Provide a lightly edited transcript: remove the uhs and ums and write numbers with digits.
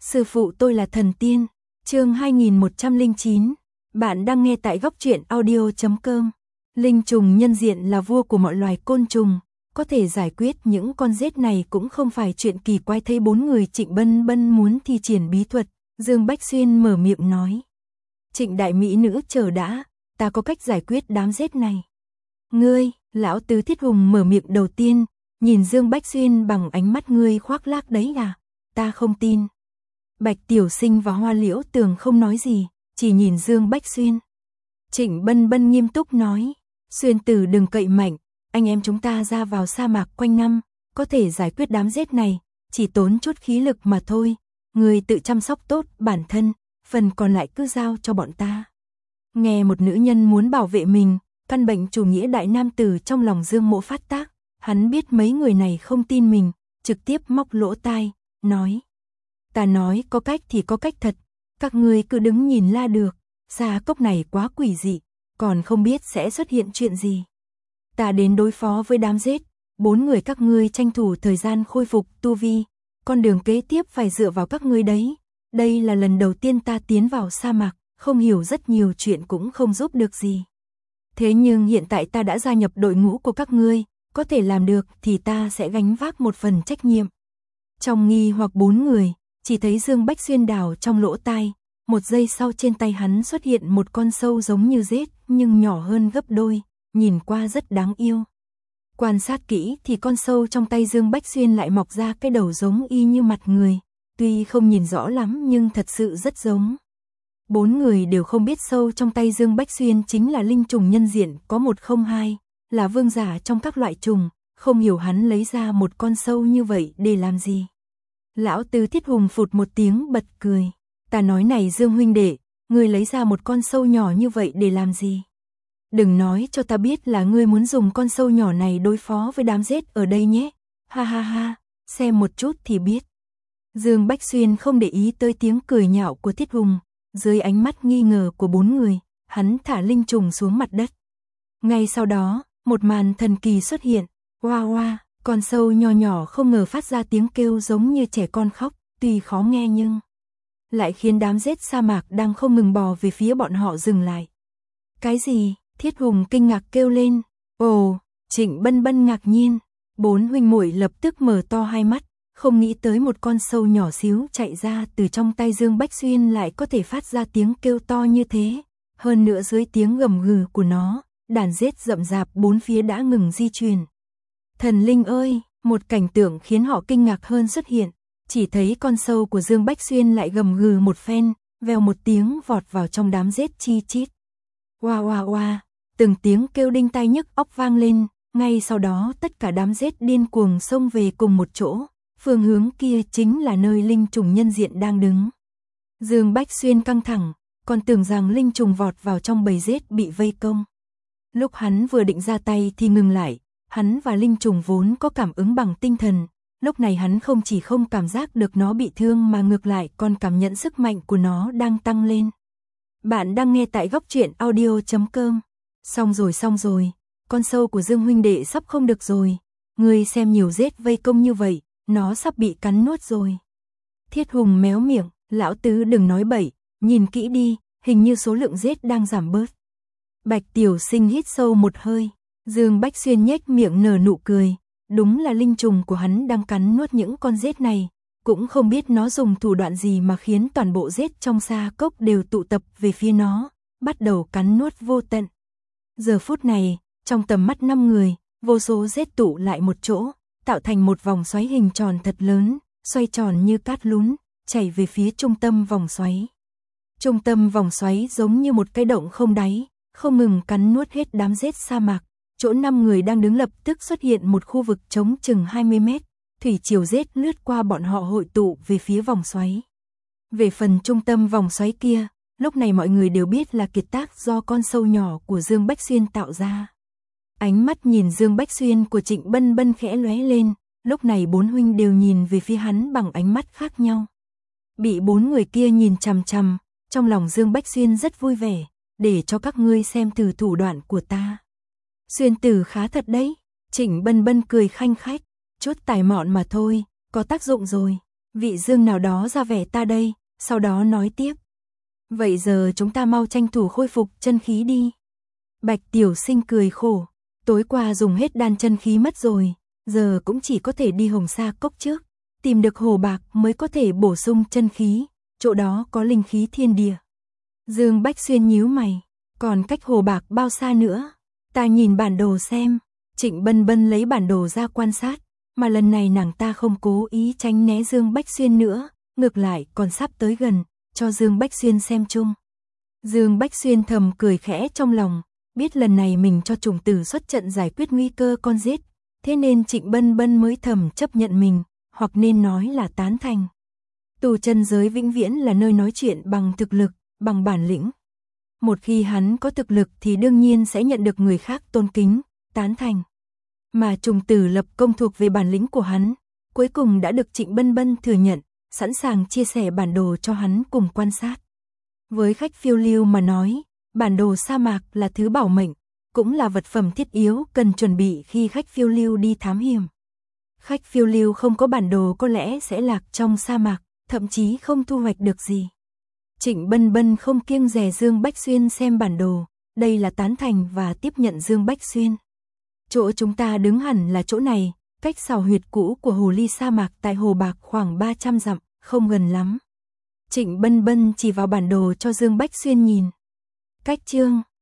Sư phụ tôi là thần tiên. Chương 2109. Bạn đang nghe tại góc truyện audio.com. Linh trùng nhân diện là vua của mọi loài côn trùng, có thể giải quyết những con rết này cũng không phải chuyện kỳ quái. Thấy bốn người Trịnh Bân Bân muốn thi triển bí thuật, Dương Bách Xuyên mở miệng nói: Trịnh đại mỹ nữ chờ đã, ta có cách giải quyết đám rết này. Ngươi, lão tứ Thiết Hùng mở miệng đầu tiên, nhìn Dương Bách Xuyên bằng ánh mắt ngươi khoác lác đấy à, ta không tin. Bạch Tiểu Sinh và Hoa Liễu Tường không nói gì, chỉ nhìn Dương Bách Xuyên. Trịnh Bân Bân nghiêm túc nói: Xuyên tử đừng cậy mạnh, anh em chúng ta ra vào sa mạc quanh năm, có thể giải quyết đám rết này, chỉ tốn chút khí lực mà thôi. Người tự chăm sóc tốt bản thân, phần còn lại cứ giao cho bọn ta. Nghe một nữ nhân muốn bảo vệ mình, căn bệnh chủ nghĩa đại nam tử trong lòng Dương Mỗ phát tác. Hắn biết mấy người này không tin mình, trực tiếp móc lỗ tai, nói: Ta nói có cách thì có cách thật, các ngươi cứ đứng nhìn là được. Sa cốc này quá quỷ dị, còn không biết sẽ xuất hiện chuyện gì. Ta đến đối phó với đám rết, bốn người các ngươi tranh thủ thời gian khôi phục tu vi, con đường kế tiếp phải dựa vào các ngươi đấy. Đây là lần đầu tiên ta tiến vào sa mạc, không hiểu rất nhiều chuyện cũng không giúp được gì. Thế nhưng hiện tại ta đã gia nhập đội ngũ của các ngươi, có thể làm được thì ta sẽ gánh vác một phần trách nhiệm. Trong nghi hoặc bốn người, chỉ thấy Dương Bách Xuyên đào trong lỗ tai, một giây sau trên tay hắn xuất hiện một con sâu giống như rết nhưng nhỏ hơn gấp đôi, nhìn qua rất đáng yêu. Quan sát kỹ thì con sâu trong tay Dương Bách Xuyên lại mọc ra cái đầu giống y như mặt người, tuy không nhìn rõ lắm nhưng thật sự rất giống. Bốn người đều không biết sâu trong tay Dương Bách Xuyên chính là linh trùng nhân diện có 102, là vương giả trong các loại trùng, không hiểu hắn lấy ra một con sâu như vậy để làm gì. Lão tứ Thiết Hùng phụt một tiếng bật cười: Ta nói này Dương huynh đệ, ngươi lấy ra một con sâu nhỏ như vậy để làm gì? Đừng nói cho ta biết là ngươi muốn dùng con sâu nhỏ này đối phó với đám rết ở đây nhé. Ha ha ha, xem một chút thì biết. Dương Bách Xuyên không để ý tới tiếng cười nhạo của Thiết Hùng, dưới ánh mắt nghi ngờ của bốn người, hắn thả linh trùng xuống mặt đất. Ngay sau đó, một màn thần kỳ xuất hiện. Oa oa, con sâu nho nhỏ không ngờ phát ra tiếng kêu giống như trẻ con khóc, tuy khó nghe nhưng lại khiến đám rết sa mạc đang không ngừng bò về phía bọn họ dừng lại. Cái gì? Thiết Hùng kinh ngạc kêu lên. Ồ, Trịnh Bân Bân ngạc nhiên. Bốn huynh muội lập tức mở to hai mắt, không nghĩ tới một con sâu nhỏ xíu chạy ra từ trong tay Dương Bách Xuyên lại có thể phát ra tiếng kêu to như thế. Hơn nữa dưới tiếng gầm gừ của nó, đàn rết rậm rạp bốn phía đã ngừng di chuyển. Thần linh ơi, một cảnh tượng khiến họ kinh ngạc hơn xuất hiện. Chỉ thấy con sâu của Dương Bách Xuyên lại gầm gừ một phen, vèo một tiếng vọt vào trong đám rết chi chít. Oa oa oa, từng tiếng kêu đinh tai nhức óc vang lên, ngay sau đó tất cả đám rết điên cuồng xông về cùng một chỗ, phương hướng kia chính là nơi linh trùng nhân diện đang đứng. Dương Bách Xuyên căng thẳng, còn tưởng rằng linh trùng vọt vào trong bầy rết bị vây công. Lúc hắn vừa định ra tay thì ngừng lại, hắn và linh trùng vốn có cảm ứng bằng tinh thần. Lúc này hắn không chỉ không cảm giác được nó bị thương mà ngược lại còn cảm nhận sức mạnh của nó đang tăng lên. Bạn đang nghe tại góc truyện audio.com. Xong rồi, con sâu của Dương huynh đệ sắp không được rồi. Ngươi xem nhiều rết vây công như vậy, nó sắp bị cắn nuốt rồi. Thiết Hùng méo miệng, lão tứ đừng nói bậy, nhìn kỹ đi, hình như số lượng rết đang giảm bớt. Bạch Tiểu Sinh hít sâu một hơi, Dương Bách Xuyên nhếch miệng nở nụ cười. Đúng là linh trùng của hắn đang cắn nuốt những con rết này, cũng không biết nó dùng thủ đoạn gì mà khiến toàn bộ rết trong sa cốc đều tụ tập về phía nó, bắt đầu cắn nuốt vô tận. Giờ phút này, trong tầm mắt 5 người, vô số rết tụ lại một chỗ, tạo thành một vòng xoáy hình tròn thật lớn, xoay tròn như cát lún, chảy về phía trung tâm vòng xoáy. Trung tâm vòng xoáy giống như một cái động không đáy, không ngừng cắn nuốt hết đám rết sa mạc. Chỗ 5 người đang đứng lập tức xuất hiện một khu vực trống chừng 20 mét, thủy triều rết lướt qua bọn họ hội tụ về phía vòng xoáy. Về phần trung tâm vòng xoáy kia, lúc này mọi người đều biết là kiệt tác do con sâu nhỏ của Dương Bách Xuyên tạo ra. Ánh mắt nhìn Dương Bách Xuyên của Trịnh Bân Bân khẽ lóe lên, lúc này bốn huynh đều nhìn về phía hắn bằng ánh mắt khác nhau. Bị bốn người kia nhìn chằm chằm, trong lòng Dương Bách Xuyên rất vui vẻ, để cho các ngươi xem thử thủ đoạn của ta. Xuyên tử khá thật đấy, Trịnh Bân Bân cười khanh khách, chút tài mọn mà thôi, có tác dụng rồi. Vị Dương nào đó ra vẻ ta đây, sau đó nói tiếp. Vậy giờ chúng ta mau tranh thủ khôi phục chân khí đi. Bạch Tiểu Sinh cười khổ, tối qua dùng hết đan chân khí mất rồi, giờ cũng chỉ có thể đi Hồng Sa Cốc trước, tìm được hồ bạc mới có thể bổ sung chân khí, chỗ đó có linh khí thiên địa. Dương Bách Xuyên nhíu mày, còn cách hồ bạc bao xa nữa? Ta nhìn bản đồ xem. Trịnh Bân Bân lấy bản đồ ra quan sát, mà lần này nàng ta không cố ý tránh né Dương Bách Xuyên nữa, ngược lại còn sắp tới gần, cho Dương Bách Xuyên xem chung. Dương Bách Xuyên thầm cười khẽ trong lòng, biết lần này mình cho trùng tử xuất trận giải quyết nguy cơ con giết, thế nên Trịnh Bân Bân mới thầm chấp nhận mình, hoặc nên nói là tán thành. Tu chân giới vĩnh viễn là nơi nói chuyện bằng thực lực, bằng bản lĩnh. Một khi hắn có thực lực thì đương nhiên sẽ nhận được người khác tôn kính, tán thành. Mà trùng tử lập công thuộc về bản lĩnh của hắn, cuối cùng đã được Trịnh Bân Bân thừa nhận, sẵn sàng chia sẻ bản đồ cho hắn cùng quan sát. Với khách phiêu lưu mà nói, bản đồ sa mạc là thứ bảo mệnh, cũng là vật phẩm thiết yếu cần chuẩn bị khi khách phiêu lưu đi thám hiểm. Khách phiêu lưu không có bản đồ có lẽ sẽ lạc trong sa mạc, thậm chí không thu hoạch được gì. Trịnh Bân Bân không kiêng dè Dương Bách Xuyên xem bản đồ, đây là tán thành và tiếp nhận Dương Bách Xuyên. Chỗ chúng ta đứng hẳn là chỗ này, cách sào huyệt cũ của hồ ly sa mạc tại hồ bạc khoảng 300 dặm, không gần lắm. Trịnh Bân Bân chỉ vào bản đồ cho Dương Bách Xuyên nhìn. Cách chương